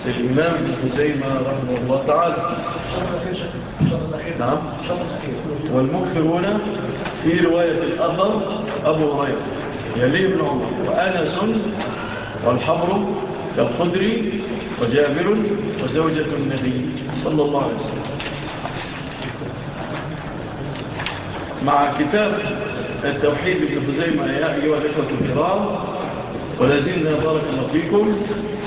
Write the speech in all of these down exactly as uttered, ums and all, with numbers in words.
للإمام ابن خزيمة رحمه الله تعالى. نعم. والمكثرون في رواية الأثر أبو هريرة يليه ابن عمر وأنس والحبر كالخدري وجابر وزوجة النبي صلى الله عليه وسلم. مع كتاب التوحيد ابن خزيمة يا أيها الإخوة الكرام، ولازلنا بارك الله فيكم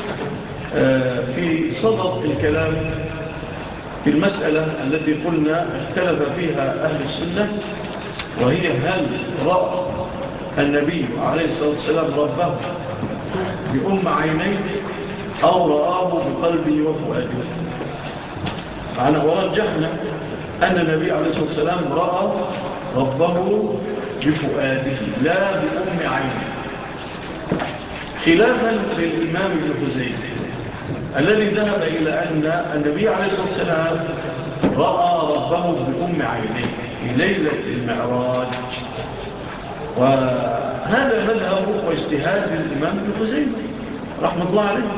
في صدد الكلام في المسألة التي قلنا اختلف فيها أهل السنة، وهي هل رأى النبي عليه الصلاة والسلام ربه بأم عينيه أو رآه بقلبه وفؤاده. معنا ورجحنا أن النبي عليه الصلاة والسلام رأى ربه بفؤاده لا بأم عينيه، خلافا للإمام ابن خزيمة الذي ذهب إلى أن النبي عليه الصلاة والسلام رأى ربه بأم عينيه في ليلة المعراج، وهذا مذهب واجتهاد الإمام ابن خزيمة رحمة الله عليه.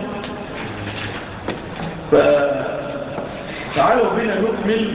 فتعالوا بنا نكمل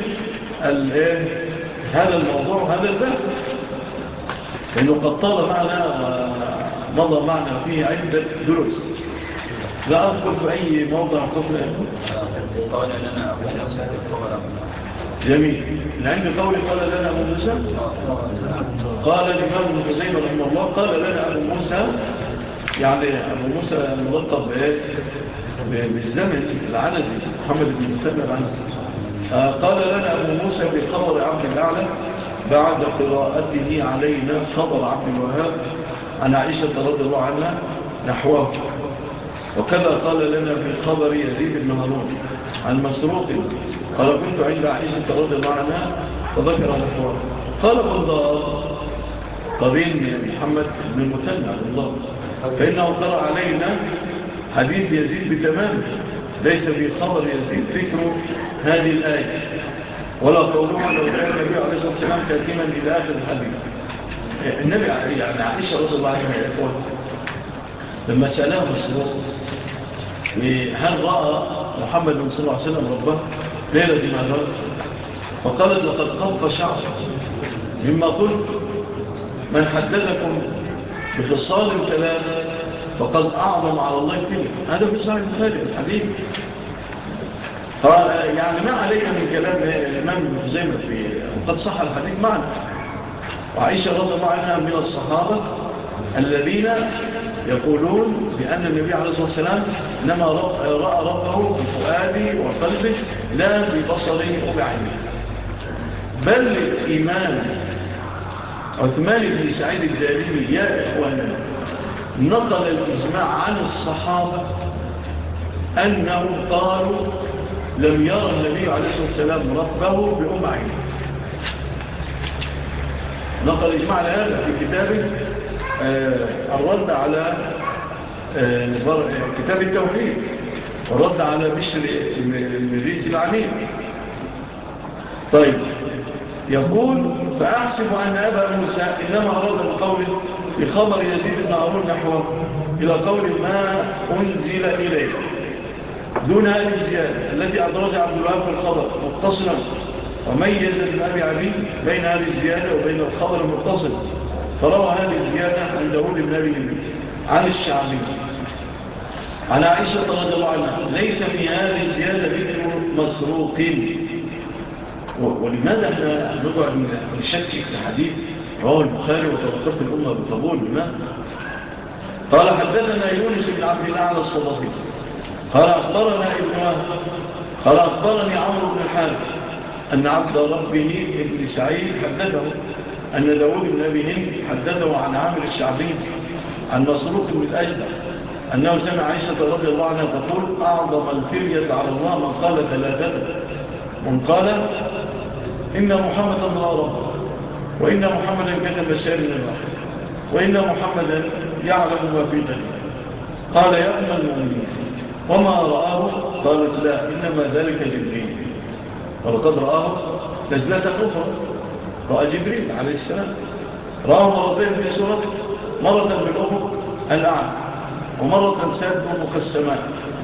هذا الموضوع وهذا الباب، لأنه قد طال معنا ومضى معنا فيه عدة دروس. لا أذكر في أي موضع قبل قال لنا أبو موسى جميل. لعند قول قال لنا أبو موسى، قال الإمام ابن خزيمة رحمه الله قال لنا أبو موسى، يعني أبو موسى ملقب بالزمن العنزي محمد بن مثنى العنزي. قال لنا أبو موسى بخبر عبد الأعلى بعد قراءته علينا خبر عبد الوهاب عن عائشة رضي الله عنها نحوه. وكذا قال لنا في خبر يزيد بن هارون عن مسروق قال كنت عند عائشة رضي الله عنها فذكر نحوه. قال بندار قرين محمد بن المثنى عبد الله فإنه قرأ علينا حديث يزيد بتمام، ليس في خبر يزيد ذكر هذه الآية ولا قولها لو كان النبي عليه الصلاة والسلام كاتما إلى آخر الحديث. النبي يعني عائشة رضي الله عنها يقول لما سألاه مسروق هل رأى محمد صلى الله عليه وسلم ربه ليلة المعراج، فقالت لقد قف شعر مما قلت من حدثكم بخصال ثلاث فقد أعظم على الله فيه. هذا في صحيح البخاري الحديث. يعني ما علينا من كلام الإمام ابن خزيمة في وقد صح الحديث معنا. وعائشة رضي الله عنها من الصحابة الذين يقولون بأن النبي عليه الصلاة والسلام إنما رأى ربه بفؤاده وقلبه لا ببصره وبعينه. بل الإمام عثمان بن سعيد الدارمي يا إخوانا نقل الإجماع عن الصحابة أنهم قالوا لم يرى النبي عليه الصلاة والسلام ربه بأم عينه. نقل الإجماع لهذا في كتابه آه الرد على آه كتاب التوحيد والرد على بشر المريسي العميد. طيب يقول فأحسب أن أبا موسى إنما أراد القول بخبر يزيد بن هارون نحوه إلى قول ما أنزل إليه دون هذه الزيادة التي أدرج عبد الوهاب في الخبر متصلا، وميز ابن أبي عبيد بين هذه الزيادة وبين الخبر المتصل، فروى هذه الزيادة عن داود بن أبي عن الشعبي عن عائشة رضي الله عنها ليس في هذه الزيادة ذكر مسروق. ولماذا احنا نقعد نشكك في حديث رواه البخاري وتوقف الأمة بالقبول؟ لماذا؟ قال حدثنا يونس بن عبد الله على الصدفي قال أخبرنا ابن وهب قال أخبرني عمرو بن الحارث أن عبد ربه ابن سعيد حدثه أن داود بن أبي هند حدثه عن عامر الشعبي عن مسروق بن الأجدع أنه سمع عائشة رضي الله عنها تقول أعظم الفرية على الله من قال ثلاثة، من قال إن محمدا رأى ربه، وإن محمدا كتب شيئا من الوحي، وإن محمدا يعلم ما في غد. قال يا أم المؤمنين وما رآه؟ قالت لا إنما ذلك جبريل. ولقد رآه نزلة أخرى، رأى جبريل عليه السلام، رآه مرتين في سورة، مرة بالأفق الأعلى ومرة ساد أفق السماء.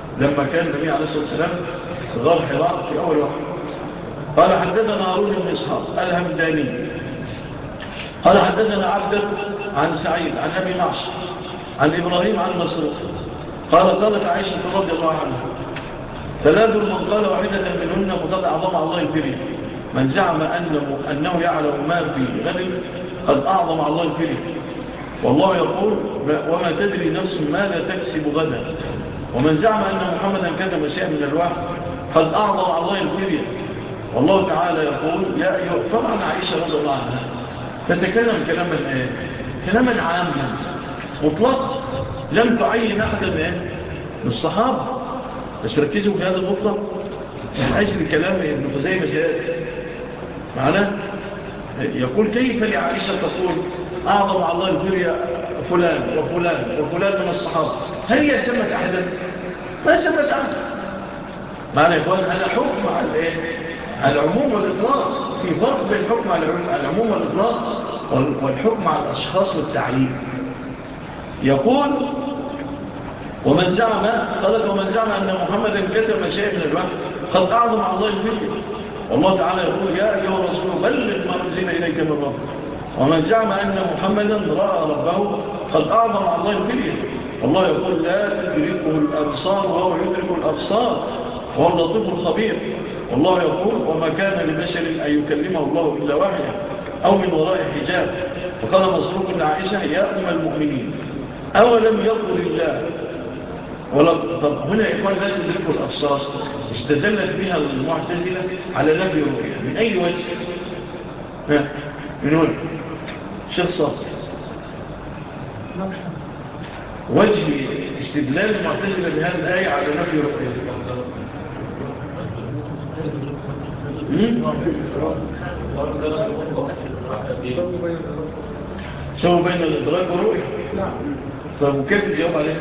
لما كان النبي عليه الصلاة والسلام في غار حراء في أول وقت. قال حدثنا هارون بن إسحاق الهمداني قال حدثنا عبد عن سعيد عن أبي معشر عن إبراهيم عن مسروق قال قالت عائشة رضي الله عنها ثلاث من قال واحدة منهن قد أعظم الله الكريم من زعم أنه, أنه يعلم ما في غد قد أعظم الله الكريم والله يقول وما تدري نفس ماذا تكسب غدا ومن زعم أن محمدا كتب شيئا من الوحي قد أعظم الله الكريم والله تعالى يقول يا أيها طبعا عائشة رضي الله عنها تتكلم كلاما ايه كلاما عاما مطلق لم تعين أحدا من الصحابة بس ركزوا في هذا المطلق من أجل كلام ابن خزيمة سيئات معنا يقول كيف لعائشة تقول أعظم الله الكريم فلان وفلان وفلان من الصحابة هل هي سمت أحدا ما سمت أحدا معنى يقول هذا حكم على العموم والإطلاق في فرق بين الحكم على العموم والإطلاق والحكم على الأشخاص والتعيين يقول ومن زعم قالت ومن زعم أن محمدا كتب شيئا من الوحي قد أعظم على الله الفكر والله تعالى يقول يا أيها الرسول بلغ ما أنزل إليك من ربك ومن زعم أن محمدا رأى ربه قد أعظم على الله الفكر والله يقول لا تدركه الأبصار وهو يدرك الأبصار وهو اللطيف الخبير والله يقول وما كان لبشر أن يكلمه الله إلا وحيا أو من وراء حجاب وقال مسروق لعائشة يا أم المؤمنين أولم يقل الله ولا طب هنا يقول لا تدركه الأبصار استدلت بها المعتزلة على نفي الرؤية من أي وجه ها من هنا شخص وجه استدلال المعتزلة بهذه الآية على نفي الرؤية سوى بين الإدراك والرؤية طب وكيف الجواب عليه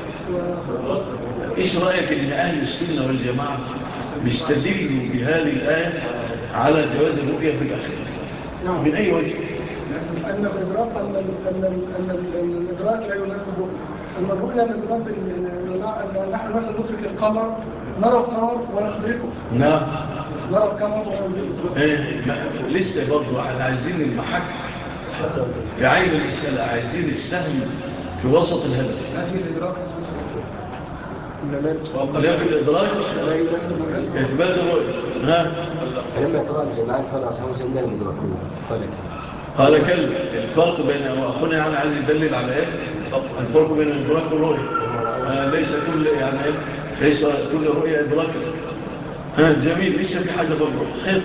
إيش رأيك إن أهل السنة والجماعة بيستدلوا بهذه الآية على جواز الرؤية في الأخير من أي وجه أن الإدراك أن الإدراك لا يناسب الرؤية أن الرؤية الإدراك أن نحن مثلا ندرك القمر نرى القمر ونخبركم نعم نرى القمر ونخبركم إيه لسه برضو احنا عايزين المحك في عين الإسئلة عايزين السهم في وسط الهدف هذه الإدراك لا في الإدراك إثبات الرؤية ها لما يقرأ الجماعة قال أصحاب سنة المدركون قال كلمة الفرق بين أخونا يعني عايز يدلل على إيه الفرق بين الإدراك والرؤية آه ليس كل يعني إيه ليس كل رؤية إدراك ها جميل ليس في حاجة برضو خير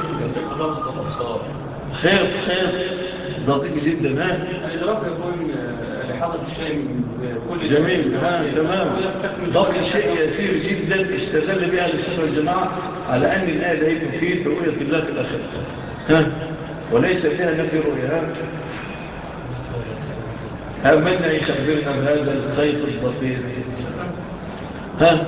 خير خير دقيق جدا ها الإدراك يكون لحظة الشيء من كل جميل ها تمام ضبط شيء يسير جدا استدل بها للسنة والجماعة على أن الآية هي تفيد رؤية الله في الآخرة ها وليس فيها نفي رؤية ها أمنا يخبرنا بهذا الخيط الضفير ها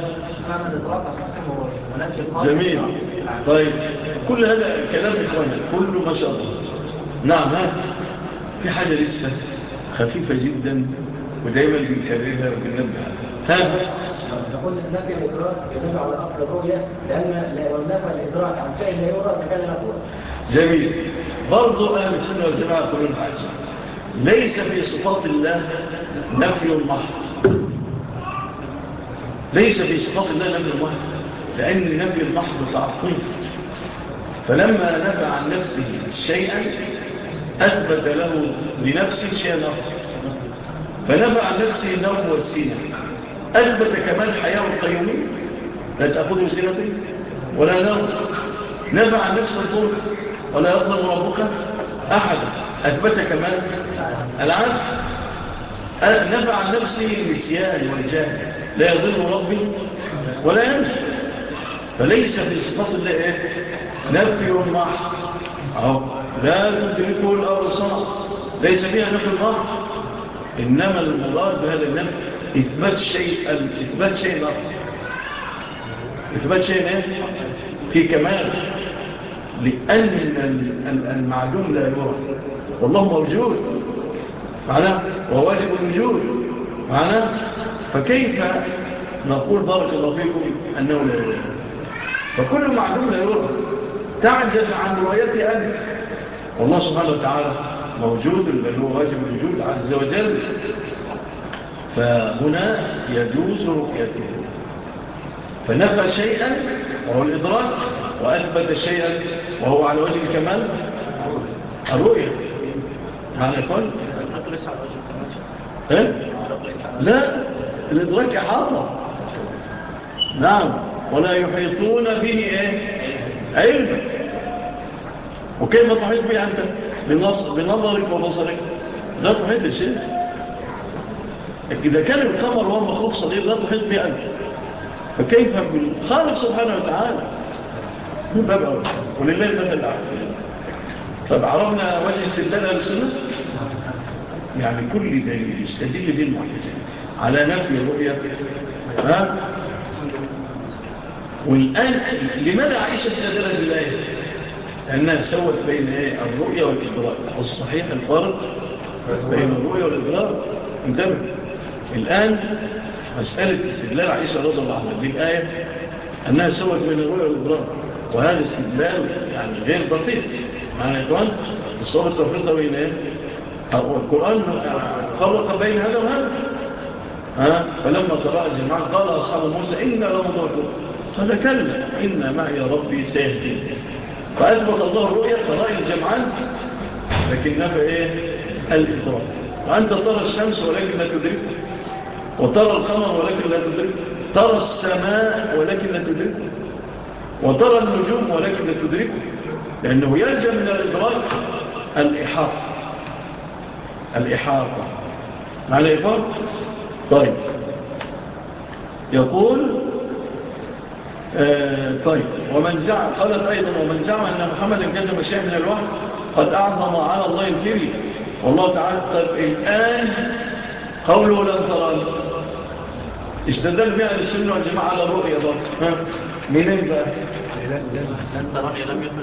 جميل طيب كل هذا كلام إخوانا كله ما شاء الله نعم ها في حاجة لسه خفيفة جدا ودايما بنكررها وبننبه ها نقول نفي الإدراك يدل على أصل الرؤية لأن لو نفى الإدراك عن شيء لا يرى فكان مفعول جميل برضو أهل السنة والجماعة يقولون حاجة ليس في صفات الله نفي محض ليس في صفات الله نفي محض لأن النفي المحض تعطيل فلما نفى عن نفسه شيئا أثبت له لنفسه شيئا آخر فنفى عن نفسه النوم والسينة أثبت كمال حياة القيومين لا تأخذه سنة ولا نوم نفى عن نفسه الظلم ولا يظلم ربك أحد أثبت كمال العدل نفى عن نفسه النسيان والجهل لا يضل ربي ولا ينسى فليس في صفات الله إيه؟ نفي محض أو لا تدركه الأبصار ليس فيها نفي المحض إنما المراد بهذا النفي إثبات شيء إثبات شيء آخر إثبات شيء إيه؟ في كمال لأن المعلوم لا يرى والله موجود معناه وواجب الوجود معناه فكيف نقول بارك الله فيكم أنه لا يرى. فكل معلوم لا يرى تعجز عن رؤيته أنت، والله سبحانه وتعالى موجود بل هو واجب الوجود عز وجل، فهنا يجوز رؤيته. فنفى شيئا وهو الإدراك، وأثبت شيئا وهو على وجه الكمال الرؤية. معنى يكون إيه؟ لا، الإدراك حاضر. نعم، ولا يحيطون به إيه؟ علما. وكيف تحيط به أنت؟ بنظرك وبصرك لا تحيط بشيء. إذا كان القمر هو مخلوق صغير لا تحيط به أنت، فكيف بالخالق سبحانه وتعالى؟ من باب أول، ولله المثل الأعلى. طب عرفنا وجه استدلال أهل السنة؟ يعني كل دليل يستدل به المعتزلة على نفي الرؤية. ها؟ والآن لماذا عائشة استدلت بالآية؟ لأنها سوت بين إيه؟ الرؤية والإدراك، والصحيح الفرق بين الرؤية والإدراك. انتبه الآن مسألة استدلال عائشة رضي الله عنها بالآية أنها سوت بين الرؤية والإدراك، وهذا استدلال يعني غير دقيق. معنى يقول الصورة التفريطة بين إيه؟ القرآن فرق بين هذا وهذا. ها؟ فلما قرأ الجماعة قال أصحاب موسى إنا لمدركون، قال كلا إن معي ربي سيهدين. فأثبت الله الرؤية فرأي الجمعان، لكن نفى إيه؟ الإدراك. وأنت ترى الشمس ولكن لا تدرك، وترى القمر ولكن لا تدرك، ترى السماء ولكن لا تدرك، وترى النجوم ولكن لا تدرك، لأنه يلزم من الإدراك الإحاطة. الإحاطة معنى إفاد؟ طيب يقول آه طيب ومن زعم، قالت أيضا ومن زعم أن محمدا كتب شيء من الوحي قد أعظم على الله الكريم. والله تعالى طيب الآن قوله لن تراني استدل بها السنة والجماعة على الرؤية برضه. منين بقى؟ لن تراني لم يكن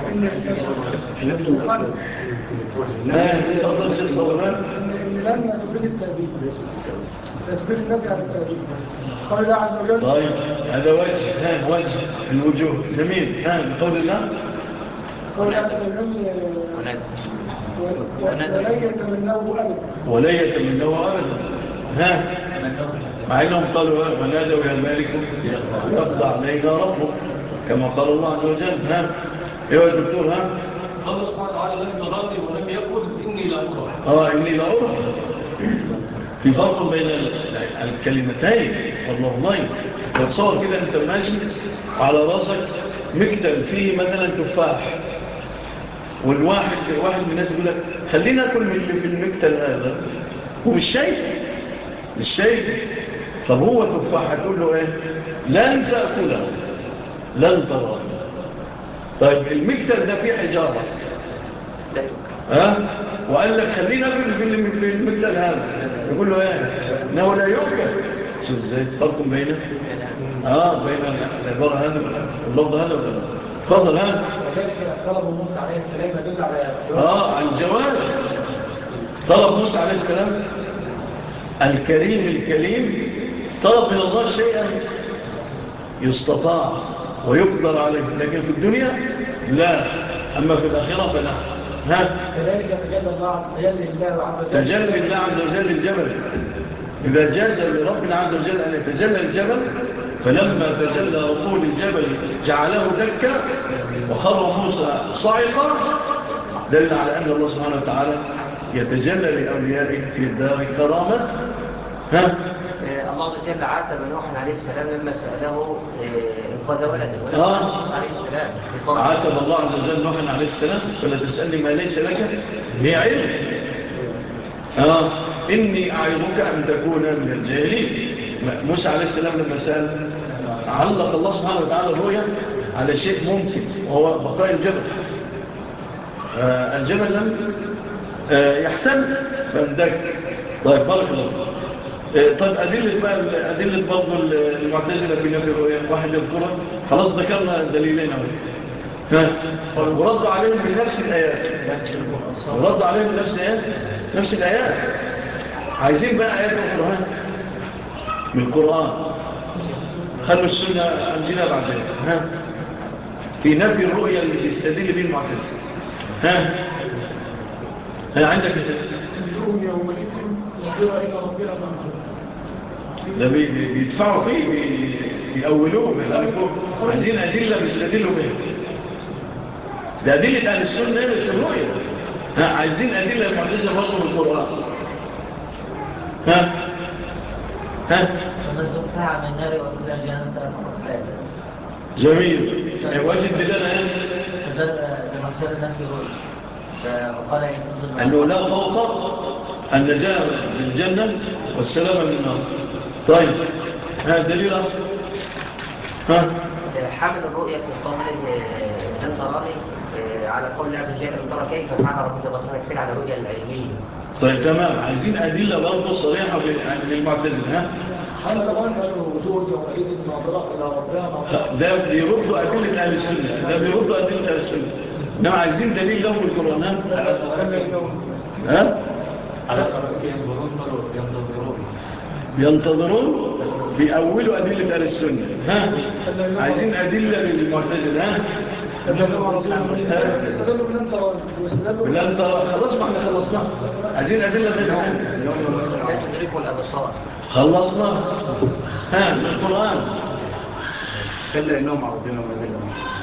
لا تفضل شيء صوران لن تفيد التأبيد، تفيد النبي على التأبيد. قال الله عز وجل طيب هذا وجه، ها وجه الوجوه جميل. ها بقول الله قال الله عز وجل ولن يتمنوه أبدا ولا يتمنوه أبدا. ها مع أنهم قالوا ونادوا يا مالك يقضى علينا ربك كما قال الله عز وجل. ها ايوه يا دكتور. ها الله سبحانه وتعالى لم يراني ولم يقل إني لا أرى. اه إني لا أرى. في فرق بين الكلمتين والله الله. تصور كده أنت ماشي على راسك مكتل فيه مثلا تفاح، والواحد واحد من الناس يقول لك خلينا ناكل من اللي في المكتل هذا، ومش شايف مش شايف. طب هو تفاح هتقول له ايه؟ لن تأكله لن ترى. طيب المكتل ده فيه حجارة ها وقال لك خلينا ناكل في المكتل هذا، يقول له ايه؟ انه لا يؤكل. شو ازاي فرق بينه اه بين العبارة هذا واللفظ هذا ولا تفضل. ها وذلك طلب موسى عليه السلام يدل على اه عن جواز. طلب موسى عليه السلام الكريم الكريم طلب من الله شيئا يستطاع ويقدر عليه، لكن في الدنيا لا، أما في الآخرة فلا. ها كذلك تجلى الله تجلى الله عز وجل تجلى الله عز وجل الجبل. إذا جاز لربنا عز وجل أن يتجلى الجبل، فلما تجلى ربه للجبل جعله دكا وخر موسى صعقا، دل على أن الله سبحانه وتعالى يتجلى لأوليائه في الدار كرامة. ها الله عز وجل عاتب نوح عليه السلام لما سأله انقاذ ولده آه. عليه السلام عاتب الله عز وجل نوح عليه السلام فلا تسألني ما ليس لك هي علم. آه. إني أعظك أن تكون من الجاهلين. موسى عليه السلام لما سأل علق الله سبحانه وتعالى الرؤيا على شيء ممكن وهو بقاء الجبل. آه الجبل لم آه يحتل فاندك. طيب بارك الله. آه طيب أدلة بقى أدلة برضو المعتزلة في نفي الرؤيا واحد يذكرها. خلاص ذكرنا دليلين أولا ورد عليهم بنفس الآيات ورد عليهم بنفس الآيات نفس الآيات. عايزين بقى آيات أخرى من القرآن خلوا السنة أمزنا بعد ذلك. ها في نفي الرؤية اللي بيستدل به المعتزلة. ها ها عندك اليوم يومئذ نظر إلى ربنا منظر. ده بيدفعوا فيه بيأولوه عايزين أدلة بيستدلوا بها. ده أدلة أهل السنة في الرؤية. ها عايزين أدلة المعتزلة برضه من القرآن. ها ها فمن زكى عن النار وإلى الجنة فقد فاز. جميل. واجب بدنا ايه؟ لما كان النفي رؤية فقال أنه لا فوق النجاة بالجنة والسلامة من النار. طيب هذا دليل ها حامل الرؤية في قول لن تراني على قول الله عز وجل لن ترى كيف فعل ربك بصرك فعل على الرؤية العلمية. طيب تمام. عايزين أدلة برضه صريحة للمعتزلة. ها هل طبعا قالوا وجود يومئذ ناظرة إلى ربنا؟ ده بيردوا أدلة أهل السنة. ده بيردوا أدلة أهل السنة. إنما عايزين دليل له في القرآن. ها على ينظرون ينظرون ينتظرون بيأولوا أدلة أهل السنة. ها عايزين أدلة للمعتزلة. ها استدلوا بلن ترى بلن ترى خلاص ما احنا خلصنا. عايزين أدلة غيرها. لا تدركوا الأبصار خلصنا. ها من القرآن. كلا إنهم عرضين ومدلهم.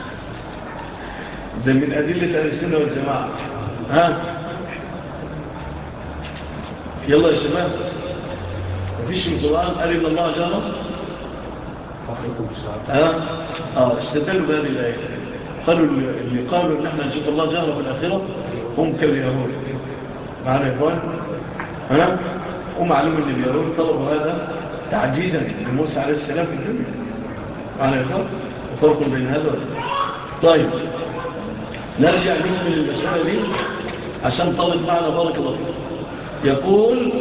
ده من أدلة أهل السنة والجماعة. ها يلا يا شباب. مفيش في القرآن قال إن الله جهر. ها اه استدلوا بهذه الآية. قالوا اللي قالوا إن احنا نشوف الله جهر في الآخرة هم كاليهود. معنا يا إخوان. ها ومعلوم ان اليهود طلبوا هذا تعجيزا لموسى عليه السلام في الدنيا. معنا يا إخوان. وفرق بين هذا وهذا. طيب نرجع نكمل المسألة دي عشان طالب معنا بارك الله فيه. يقول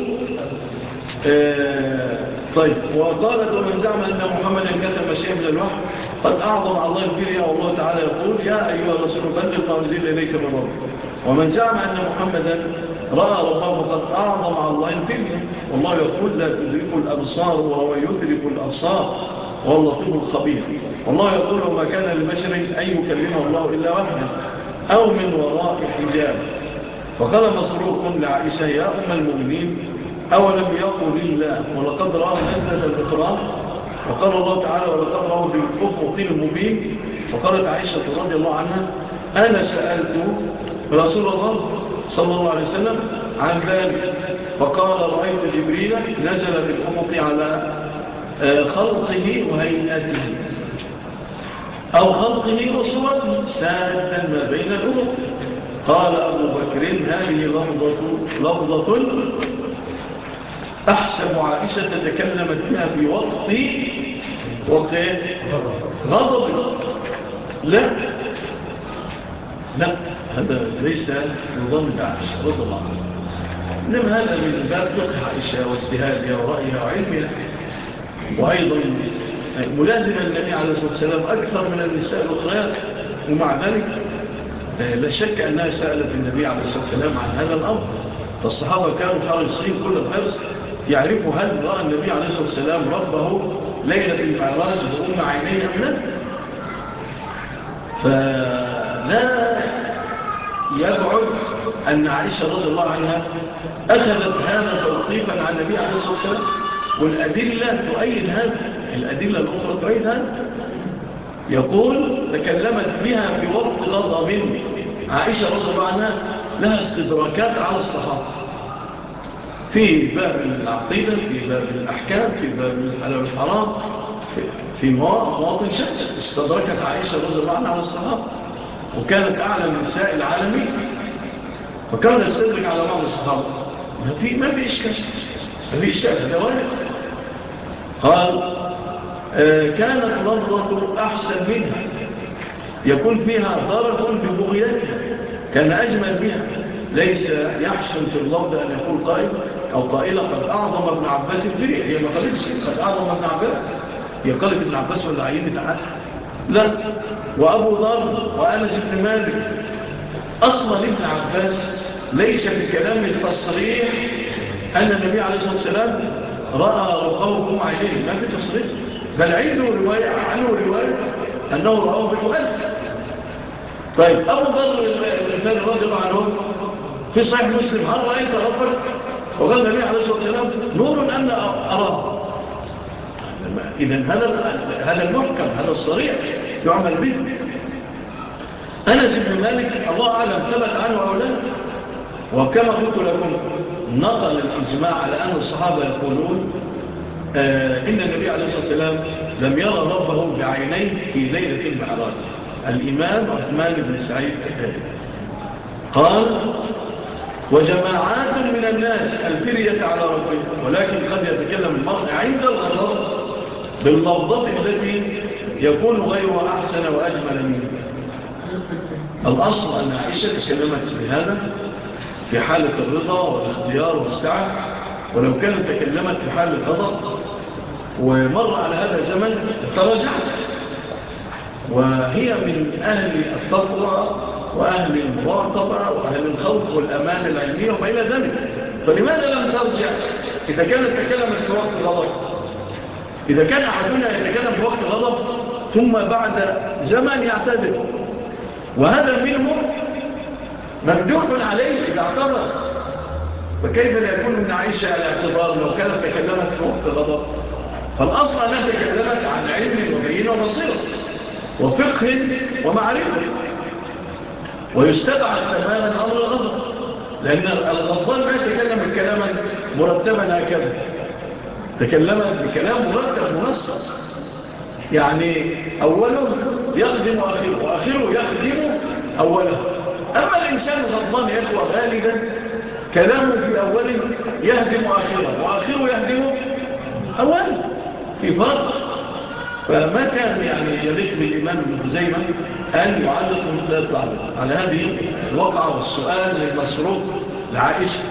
آه طيب وقالت ومن زعم أن محمدا كتب شيئا من الوحي قد أعظم على الله الكريم. والله تعالى يقول يا أيها الرسول بلغ ما أنزل إليك من ربك. ومن زعم أن محمدا رأى ربه فقد أعظم على الله الكريم. والله يقول لا تدرك الأبصار وهو يدرك الأبصار وهو اللطيف الخبير. والله يقول وما كان لبشر أن يكلمه الله إلا وحده أو من وراء حجاب. وقال مسروق لعائشة يا أم المؤمنين أولم يقل الله ولقد رأى نزلة الإكرام. وقال الله تعالى ولقد رأى بالأفق المبين. وقالت عائشة رضي الله عنها أنا سألت رسول الله صلى الله عليه وسلم عن ذلك فقال رأيت جبريل نزل بالأفق على خلقه وهيئته أو خلقه وصورته سادا ما بين الأفق. قال أبو بكر هذه لفظة, لفظة أحسب عائشة تكلمت بها في وقت وقت غضب. لا لا هذا ليس نظام عائشة رضي الله عنها. إنما هذا من باب فقه عائشة واجتهادها ورأيها وعلمها. وأيضا ملازمة النبي عليه الصلاة والسلام أكثر من النساء الأخرى. ومع ذلك لا شك أنها سألت النبي عليه الصلاة والسلام عن هذا الأمر. فالصحابة كانوا حريصين كل الحرص يعرفوا هل رأى النبي عليه الصلاة والسلام ربه ليلة المعراج بأم عينيه أم لا. فلا يبعد أن عائشة رضي الله عنها أخذت هذا توقيفا عن النبي عليه الصلاة والسلام. والأدلة تؤيد هذا. الأدلة الأخرى تؤيد هذا. يقول تكلمت بها في وقت غضب من عائشة رضي الله عنها لها استدراكات على الصحابة في باب العقيدة في باب الأحكام في باب الحلال والحرام في مواطن شتى. استدركت عائشة رضي الله عنها على الصحابة وكانت أعلى من نساء العالمين. فكان يستدرك على بعض الصحابة ما في ما في إشكال ما في إشكال هذا وارد. قال آه كانت لفظة أحسن منها يكون فيها ضرر في بغيتها كان أجمل بها. ليس يحسن في اللفظ أن يقول قائل أو قائلة قد أعظم ابن عباس الفريق. هي ما قالتش قد أعظم ابن عباس. هي قالت ابن عباس ولا عيني تعالى لا. وأبو ذر وأنس بن مالك أصلا ابن عباس ليس في كلام التصريح أن النبي عليه الصلاة والسلام رأى رقوه عينيه. ما في تصريح بل عنده رواية عنه رواية أنه رأاه بالمؤذن. طيب أبو ذر الغفاري رضي الله عنه في صحيح مسلم هل رأيت ربك؟ وقال النبي عليه الصلاة والسلام نور أن أراه. إذن هذا هذا المحكم، هذا الصريح يعمل به. أنس بن مالك الله أعلم ثبت عنه أولا، وكما قلت لكم نقل الإجماع على أن الصحابة يقولون آه إن النبي عليه الصلاة والسلام لم يرى ربه بعينيه في ليلة المعراج. الإمام عثمان بن سعيد قال وجماعات من الناس الفرية على ربه، ولكن قد يتكلم المرء عند الغضب باللفظة التي يكون غيرها أحسن وأجمل منه. الأصل أن عائشة تكلمت بهذا في حالة الرضا والاختيار والسعة، ولو كانت تكلمت في حالة الغضب ومر على هذا الزمن تراجعت، وهي من أهل التقوى وأهل المراقبة وأهل الخوف والأمان العلمية وما إلى ذلك. فلماذا لم ترجع إذا كانت تكلمت في وقت غضب؟ إذا كان أحدنا يتكلم في وقت غضب ثم بعد زمن يعتذر، وهذا منه ممدوح عليه إذا اعتذر، فكيف لا يكون من عائشة الاعتذار لو كانت تكلمت في وقت غضب؟ فالأصل أنها تكلمت عن علم وبينة وبصيرة وفقه ومعرفة، ويستبعد تماما أمر الغضب، لأن الغضبان ما يتكلم كلاما مرتبا هكذا، تكلمت بكلام مرتب منصص، يعني أوله يخدم آخره وآخره يخدم أوله. أما الإنسان الغضبان يخوى غالبا كلامه في أوله يهدم آخره وآخره يهدم أوله، في فرق. فما كان يعني يليق بالإمام ابن خزيمة أن يعلق مثل التعليق على هذه الواقعة والسؤال للمسروق لعائشة.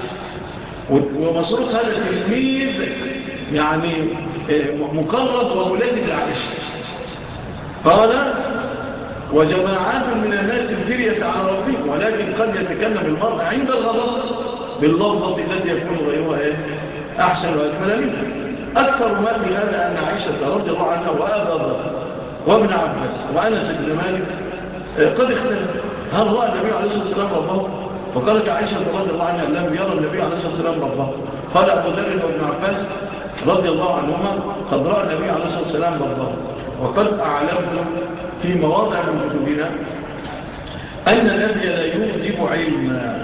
ومسروق هذا التلميذ يعني مقرب وملازم لعائشة. قال وجماعات من الناس الفرية على ربهم، ولكن قد يتكلم المرء عند الغضب باللفظة التي يكون غيرها أحسن وأكمل منها. أكثر ما في هذا أن عائشة رضي الله عنها وأبا ذر وابن عباس وأنس بن مالك قد اختلف هل رأى النبي عليه الصلاة والسلام ربه؟ وقالت عائشة رضي الله عنها لم يرى النبي عليه الصلاة والسلام ربه. قال أبو ذر وابن عباس رضي الله عنهما قد رأى النبي عليه الصلاة والسلام ربه. وقد أعلمنا في مواضع من كتبنا أن النبي لا يوجب علما،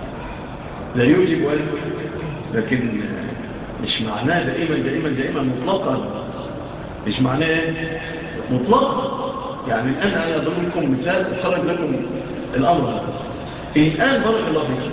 لا يوجب علما، لكن مش معناه دائما دائما دائما مطلقا. مش معناه مطلقا. يعني الآن أنا أضرب لكم مثال أخرج لكم الأمر. الآن بارك الله فيك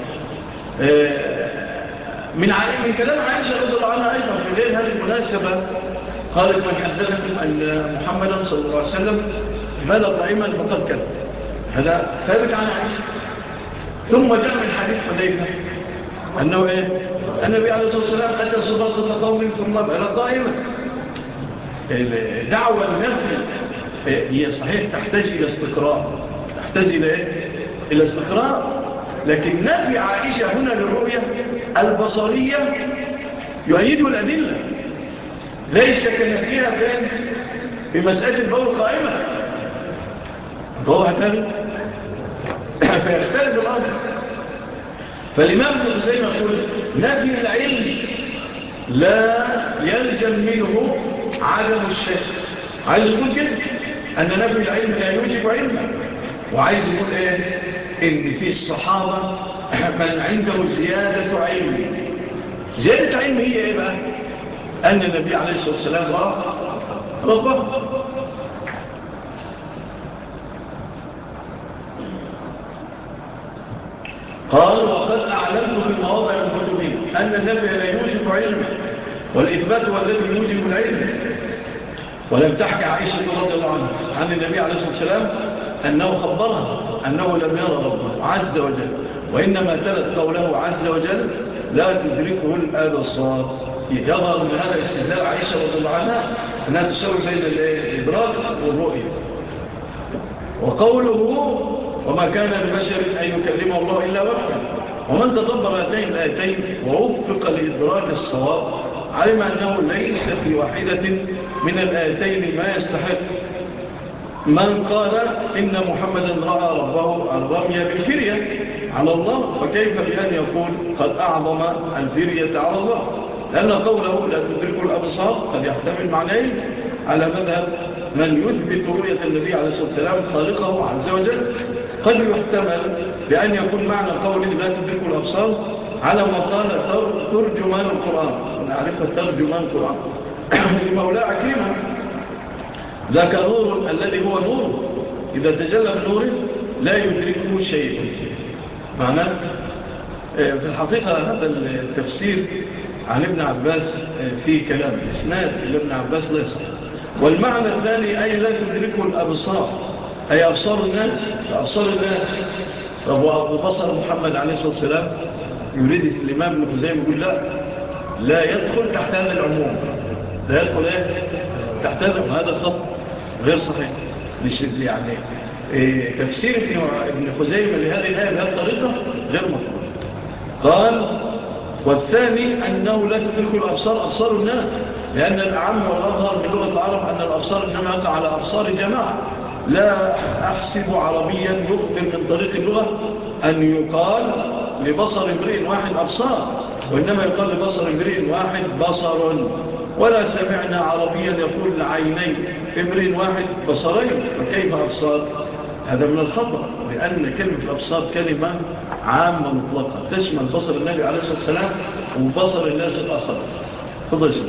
من من كلام عائشة رضي الله عنها أيضا في غير هذه المناسبة قالت من حدثكم أن محمدا صلى الله عليه وسلم بلغ طعيما فقد كذب. هذا ثابت عن عائشة. ثم جاء من حديث حذيفة أنه إيه؟ النبي عليه الصلاة والسلام أتى صداقة قوم ثم بلغ طعيما. دعوة النفي هي صحيح تحتاج إلى استقراء، تحتاج إلى إيه؟ إلى استقراء. لكن نفي عائشة هنا للرؤية البصرية يؤيده الأدلة، ليس كنفيها فين في مسألة البول قائمة. ضوء تاني فيختلف الأمر. فالإمام ابن خزيمة يقول نفي العلم لا يلزم منه عدم الشك. عايز يقول كده أن نفي العلم لا يوجب علما، وعايز يقول إيه؟ إن في الصحابة من عنده زيادة علم. زيادة علم هي إيه بقى؟ أن النبي عليه الصلاة والسلام رأى ربه. قال وقد أعلمت في مواضع الكتب أن النبي لا يوجب علما، والإثبات هو الذي يوجب العلم. ولم تحكي عائشة رضي الله عنها عن النبي عليه الصلاة والسلام أنه خبرها أنه لم يرى ربه عز وجل، وإنما تلت قوله عز وجل لا تدركه الأبصار. يظهر من هذا استدلال عائشة رضي الله عنها أنها تسوي بين الإدراك والرؤية. وقوله وما كان لبشر أن يكلمه الله إلا وحيا، ومن تدبر هاتين الآيتين ووفق لإدراك الصواب علم أنه ليس في واحدة من الآيتين ما يستحق. من قال إن محمدا رأى ربه الرمي بالفرية على الله، فكيف بأن يقول قد أعظم الفرية على الله؟ لأن قوله لا تدرك الأبصار قد يحتمل معنيه على مذهب من يثبت رؤية النبي عليه الصلاة والسلام خالقه عز وجل. قد يحتمل بأن يكون معنى قوله لا تدرك الأبصار على ما قال ترجمان القرآن، ونعرفها ترجمان القرآن لمولاه عكرمة، ذاك نور الذي هو نور إذا تجلى بنوره لا يدركه شيء. معناه في الحقيقة هذا التفسير عن ابن عباس في كلام إسناد إلى ابن عباس لا يصح. والمعنى الثاني أي لا تدركه الأبصار، أي أبصار الناس، أبصار الناس. أبو بصر محمد عليه الصلاة والسلام يريد الإمام ابن خزيمة يقول لا لا يدخل تحت هذا العموم، لا يدخل إيه تحت هذا، وهذا الخط غير صحيح. يعني إيه تفسير ابن خزيمة لهذه الآية بهذه الطريقة غير مطلوب. قال والثاني أنه لا تدرك الأبصار أبصار الناس، لأن الأعم والأظهر بلغة العرب أن الأبصار إنما يقع على أبصار جماعة. لا أحسب عربيا يخبر من طريق اللغة أن يقال لبصر امرئ واحد أبصار، وإنما يقال لبصر امرئ واحد بصر. ولا سمعنا عربيا يقول لعيني امرئ واحد بصرين، فكيف أبصار؟ هذا من الخطأ، لأن كلمة الأبصار كلمة عامة مطلقة تشمل بصر النبي عليه الصلاة والسلام وبصر الناس الآخر. تفضل شيء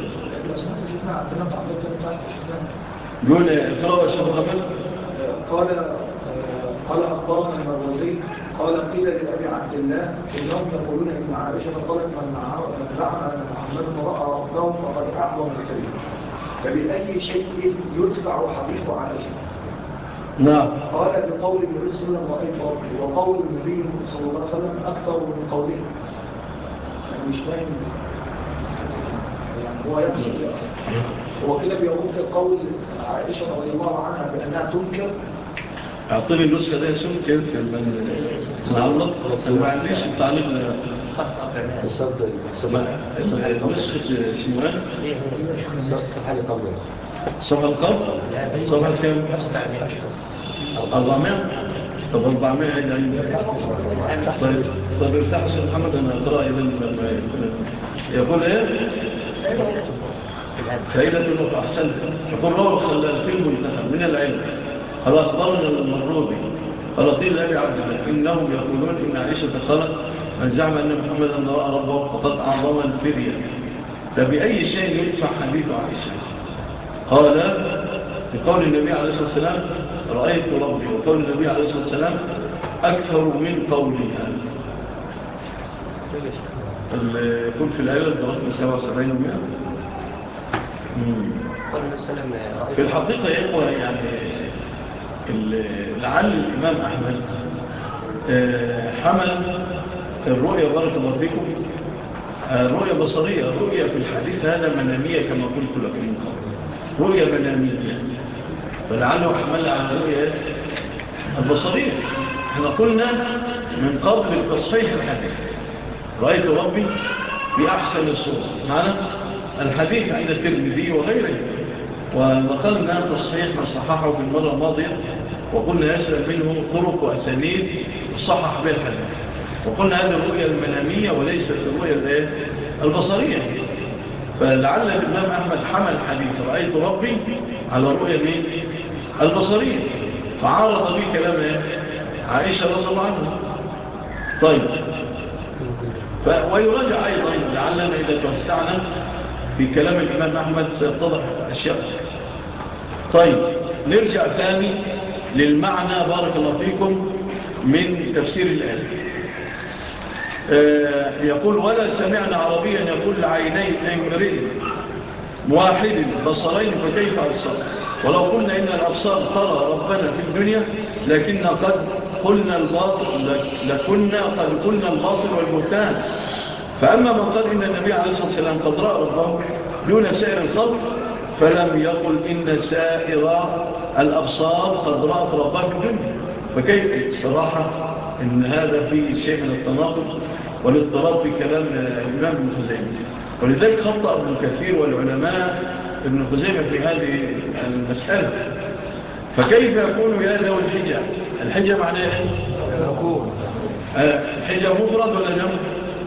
يقول اقرأ يا شيخ محمد. قال قال أخبرنا المروزي قال قيل لأبي عبد الله إنهم يقولون إن عائشة قالت من زعم أن محمد رأى ربه فقد أعظم الكريم، فبأي شيء يدفع حديث عائشة؟ نعم. قال بقول النبي صلى الله عليه وسلم وقول النبي صلى الله عليه وسلم أكثر من قوله. يعني مش فاهم يعني هو يقصد هو كده بيقول قول عائشة رضي الله عنها بأنها تنكر. أعطيني النسخة ده شو كيف من الله أنا ما عنديش التعليق تصدق نسخة اسمها صفحة قبل صفحة القبل صفحة كم؟ أربعمائة. طب أربعمائة يعني طيب طب ارتاح سيد محمد أنا أقرأ إذا لما يقول إيه؟ فائدة الوقع أحسنت. يقول روى خلال في المنتخب من العلم قال أخبرنا المروذي قال قيل لأبي عبد الله إنهم يقولون إن عائشة قالت من زعم أن محمدا رأى ربه فقد أعظم الفرية، فبأي شيء يدفع حديث عائشة؟ قال بقول النبي عليه الصلاة والسلام رأيت ربي، وقول النبي عليه الصلاة والسلام أكثر من قولها. يقول في الآية الضرب سبعة وسبعين ومئة. في الحقيقة يا إخوة يعني لعل الإمام أحمد حمل الرؤية بارك الله فيكم الرؤية بصرية، الرؤية في الحديث هذا منامية كما قلت لكم من قبل، رؤية منامية، فلعله حمل على الرؤية البصرية. احنا قلنا من قبل التصحيح الحديث رأيت ربي بأحسن الصورة، معنا الحديث عند الترمذي وغيره، ونقلنا تصحيح ما صححه في المرة الماضية، وقلنا يسأل منه طرق وأسانيد صحح بها الحديث، وقلنا هذه الرؤية المنامية وليست الرؤية البصرية. فلعل الإمام أحمد حمل حديث رأيت ربي على الرؤية البصرية، فعارض به كلام عائشة رضي الله عنها. طيب ف... ويراجع أيضا لعلنا إذا توسعنا في كلام الإمام أحمد سيتضح أشياء. طيب نرجع ثاني للمعنى بارك الله فيكم من تفسير الآية. آه يقول ولا سمعنا عربيا يقول لعيني امرئ واحد بصرين فكيف أبصر، ولو قلنا إن الأبصار ترى ربنا في الدنيا لكن قد قلنا الباطل لكنا قد قلنا الباطل والبهتان. فأما من قال إن النبي عليه الصلاة والسلام قد رأى ربه دون سائر الخلق فلم يقل إن سائر الأبصار قد رأت ربها في الدنيا، فكيف صراحة إن هذا فيه شيء من التناقض والاضطراب في كلام الإمام ابن خزيمة. ولذلك خطأ ابن كثير والعلماء ابن خزيمة في هذه المسألة. فكيف يكون يا ذوي الحجة؟ الحجة معناه ايه؟ الحجة مفرد ولا جمع؟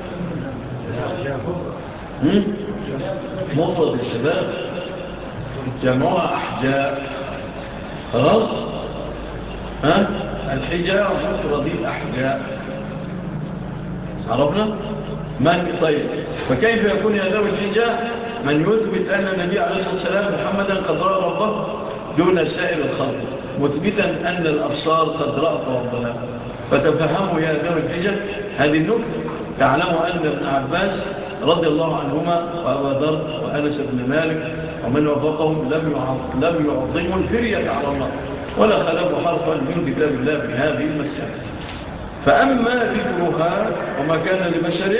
مفرد الشباب جمعها أحجاء. خلاص؟ ها؟ الحجة مفرد أحجاء. عرفنا؟ من طيب فكيف يكون يا ذوي الحجة من يثبت أن النبي عليه الصلاة والسلام محمدا قد رأى ربه دون سائر الخلق، مثبتا أن الأبصار قد رأت ربها. فتفهموا يا ذوي الحجة هذه النكتة. يعلموا أن ابن عباس رضي الله عنهما وأبا ذر وأنس بن مالك ومن وفقهم لم لم يعظموا الفرية على الله ولا خلفوا حرفا من كتاب الله في هذه المسألة. فأما ذكرها وما كان لبشر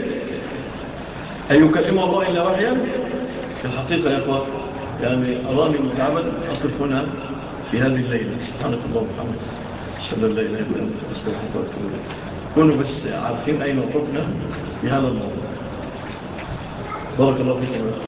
أن يكلم الله إلا وحيا في الحقيقة يا أخوة يعني أراني متعبا أقف هنا في هذه الليلة. سبحانك الله وبحمدك أشهد أن لا إله إلا أنت أستغفرك وأتوب إليك. كونوا بس عارفين أين وقفنا في هذا الموضوع. بارك الله فيكم.